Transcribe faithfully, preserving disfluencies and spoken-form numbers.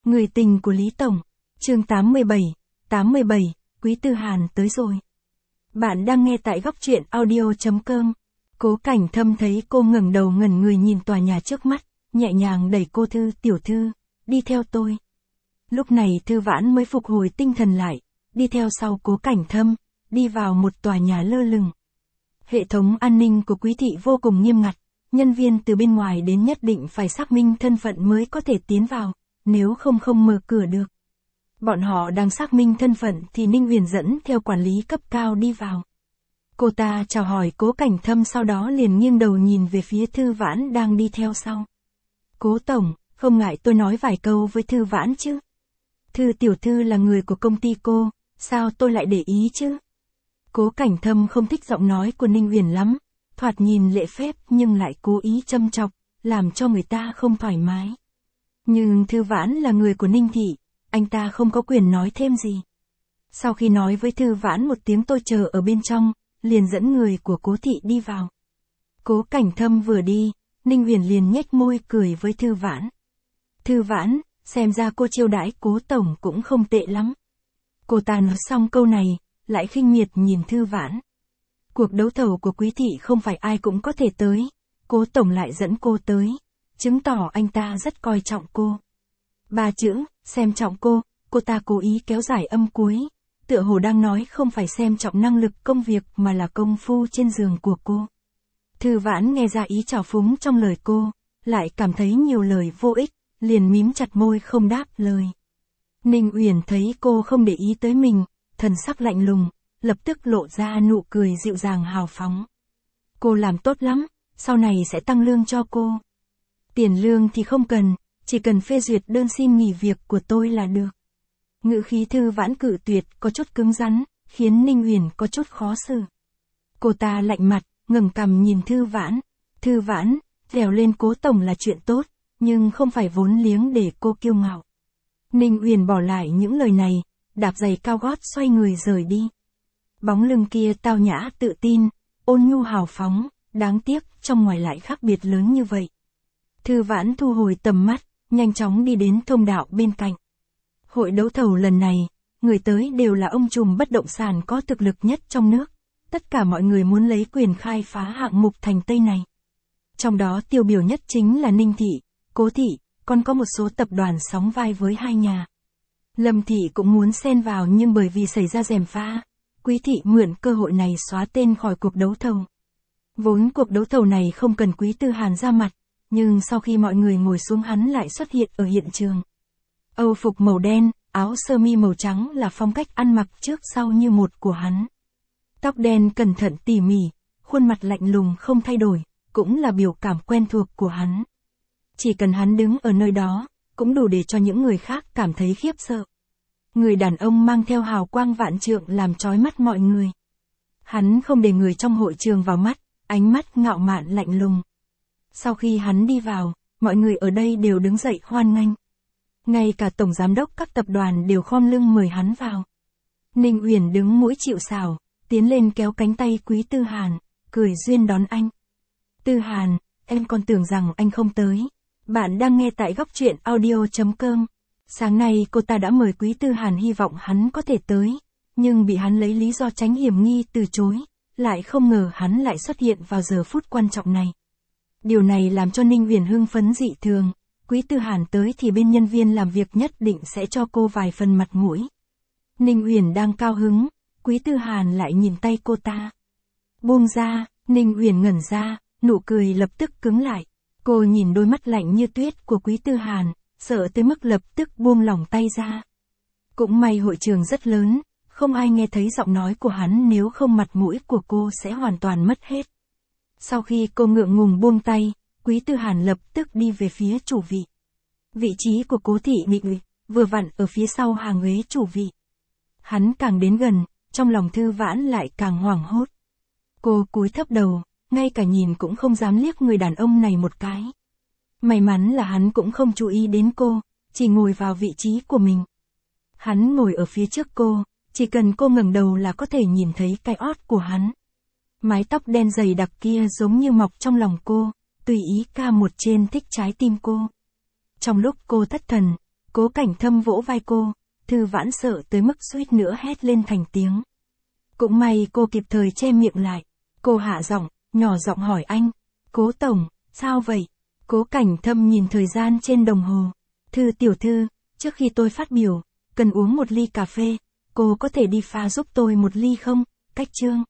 Người tình của Lý Tổng, chương tám mươi bảy, tám mươi bảy, Quý Tư Hàn tới rồi. Bạn đang nghe tại góc truyện audio chấm com. Cố Cảnh Thâm thấy cô ngẩng đầu ngẩn người nhìn tòa nhà trước mắt, nhẹ nhàng đẩy cô Thư, tiểu Thư, đi theo tôi. Lúc này Thư Vãn mới phục hồi tinh thần lại, đi theo sau Cố Cảnh Thâm, đi vào một tòa nhà lơ lửng. Hệ thống an ninh của Quý thị vô cùng nghiêm ngặt, nhân viên từ bên ngoài đến nhất định phải xác minh thân phận mới có thể tiến vào, nếu không không mở cửa được. Bọn họ đang xác minh thân phận thì Ninh Uyển dẫn theo quản lý cấp cao đi vào. Cô ta chào hỏi Cố Cảnh Thâm sau đó liền nghiêng đầu nhìn về phía Thư Vãn đang đi theo sau. Cố Tổng, không ngại tôi nói vài câu với Thư Vãn chứ? Thư tiểu thư là người của công ty cô, sao tôi lại để ý chứ? Cố Cảnh Thâm không thích giọng nói của Ninh Uyển lắm, thoạt nhìn lễ phép nhưng lại cố ý châm chọc, làm cho người ta không thoải mái. Nhưng Thư Vãn là người của Ninh thị, anh ta không có quyền nói thêm gì. Sau khi nói với Thư Vãn một tiếng tôi chờ ở bên trong, liền dẫn người của Cố thị đi vào. Cố Cảnh Thâm vừa đi, Ninh Uyển liền nhếch môi cười với Thư Vãn. Thư Vãn, xem ra cô chiêu đãi Cố Tổng cũng không tệ lắm. Cô ta nói xong câu này, lại khinh miệt nhìn Thư Vãn. Cuộc đấu thầu của Quý thị không phải ai cũng có thể tới, Cố Tổng lại dẫn cô tới, chứng tỏ anh ta rất coi trọng cô. Ba chữ, xem trọng cô, cô ta cố ý kéo dài âm cuối, tựa hồ đang nói không phải xem trọng năng lực công việc mà là công phu trên giường của cô. Thư Vãn nghe ra ý trào phúng trong lời cô, lại cảm thấy nhiều lời vô ích, liền mím chặt môi không đáp lời. Ninh Uyển thấy cô không để ý tới mình, thần sắc lạnh lùng, lập tức lộ ra nụ cười dịu dàng hào phóng. Cô làm tốt lắm, sau này sẽ tăng lương cho cô. Tiền lương thì không cần, chỉ cần phê duyệt đơn xin nghỉ việc của tôi là được. Ngữ khí Thư Vãn cự tuyệt có chút cứng rắn, khiến Ninh Uyển có chút khó xử. Cô ta lạnh mặt, ngẩng cằm nhìn Thư Vãn. Thư Vãn, lèo lên Cố Tổng là chuyện tốt, nhưng không phải vốn liếng để cô kiêu ngạo. Ninh Uyển bỏ lại những lời này, đạp giày cao gót xoay người rời đi. Bóng lưng kia tao nhã tự tin, ôn nhu hào phóng, đáng tiếc trong ngoài lại khác biệt lớn như vậy. Thư Vãn thu hồi tầm mắt, nhanh chóng đi đến thông đạo bên cạnh. Hội đấu thầu lần này, người tới đều là ông trùm bất động sản có thực lực nhất trong nước. Tất cả mọi người muốn lấy quyền khai phá hạng mục thành Tây này. Trong đó tiêu biểu nhất chính là Ninh thị, Cố thị, còn có một số tập đoàn sóng vai với hai nhà. Lâm thị cũng muốn xen vào nhưng bởi vì xảy ra gièm pha, Quý thị mượn cơ hội này xóa tên khỏi cuộc đấu thầu. Vốn cuộc đấu thầu này không cần Quý Tư Hàn ra mặt, nhưng sau khi mọi người ngồi xuống hắn lại xuất hiện ở hiện trường. Âu phục màu đen, áo sơ mi màu trắng là phong cách ăn mặc trước sau như một của hắn. Tóc đen cẩn thận tỉ mỉ, khuôn mặt lạnh lùng không thay đổi, cũng là biểu cảm quen thuộc của hắn. Chỉ cần hắn đứng ở nơi đó, cũng đủ để cho những người khác cảm thấy khiếp sợ. Người đàn ông mang theo hào quang vạn trượng làm chói mắt mọi người. Hắn không để người trong hội trường vào mắt, ánh mắt ngạo mạn lạnh lùng. Sau khi hắn đi vào, mọi người ở đây đều đứng dậy hoan nghênh. Ngay cả tổng giám đốc các tập đoàn đều khom lưng mời hắn vào. Ninh Uyển đứng mũi chịu sào, tiến lên kéo cánh tay Quý Tư Hàn, cười duyên đón anh. Tư Hàn, em còn tưởng rằng anh không tới. Bạn đang nghe tại góc truyện audio chấm com. Sáng nay cô ta đã mời Quý Tư Hàn hy vọng hắn có thể tới, nhưng bị hắn lấy lý do tránh hiểm nghi từ chối, lại không ngờ hắn lại xuất hiện vào giờ phút quan trọng này. Điều này làm cho Ninh Uyển hưng phấn dị thường, Quý Tư Hàn tới thì bên nhân viên làm việc nhất định sẽ cho cô vài phần mặt mũi. Ninh Uyển đang cao hứng, Quý Tư Hàn lại nhìn tay cô ta. Buông ra, Ninh Uyển ngẩn ra, nụ cười lập tức cứng lại. Cô nhìn đôi mắt lạnh như tuyết của Quý Tư Hàn, sợ tới mức lập tức buông lỏng tay ra. Cũng may hội trường rất lớn, không ai nghe thấy giọng nói của hắn, nếu không mặt mũi của cô sẽ hoàn toàn mất hết. Sau khi cô ngượng ngùng buông tay, Quý Tư Hàn lập tức đi về phía chủ vị. Vị trí của Cố thị Nghị Nghị, vừa vặn ở phía sau hàng ghế chủ vị. Hắn càng đến gần, trong lòng Thư Vãn lại càng hoảng hốt. Cô cúi thấp đầu, ngay cả nhìn cũng không dám liếc người đàn ông này một cái. May mắn là hắn cũng không chú ý đến cô, chỉ ngồi vào vị trí của mình. Hắn ngồi ở phía trước cô, chỉ cần cô ngẩng đầu là có thể nhìn thấy cái ót của hắn. Mái tóc đen dày đặc kia giống như mọc trong lòng cô, tùy ý ca một trên thích trái tim cô. Trong lúc cô thất thần, Cố Cảnh Thâm vỗ vai cô, Thư Vãn sợ tới mức suýt nữa hét lên thành tiếng. Cũng may cô kịp thời che miệng lại. Cô hạ giọng, nhỏ giọng hỏi anh. Cố tổng, sao vậy? Cố Cảnh Thâm nhìn thời gian trên đồng hồ. Thư tiểu thư, trước khi tôi phát biểu, cần uống một ly cà phê. Cô có thể đi pha giúp tôi một ly không? Cách Trương.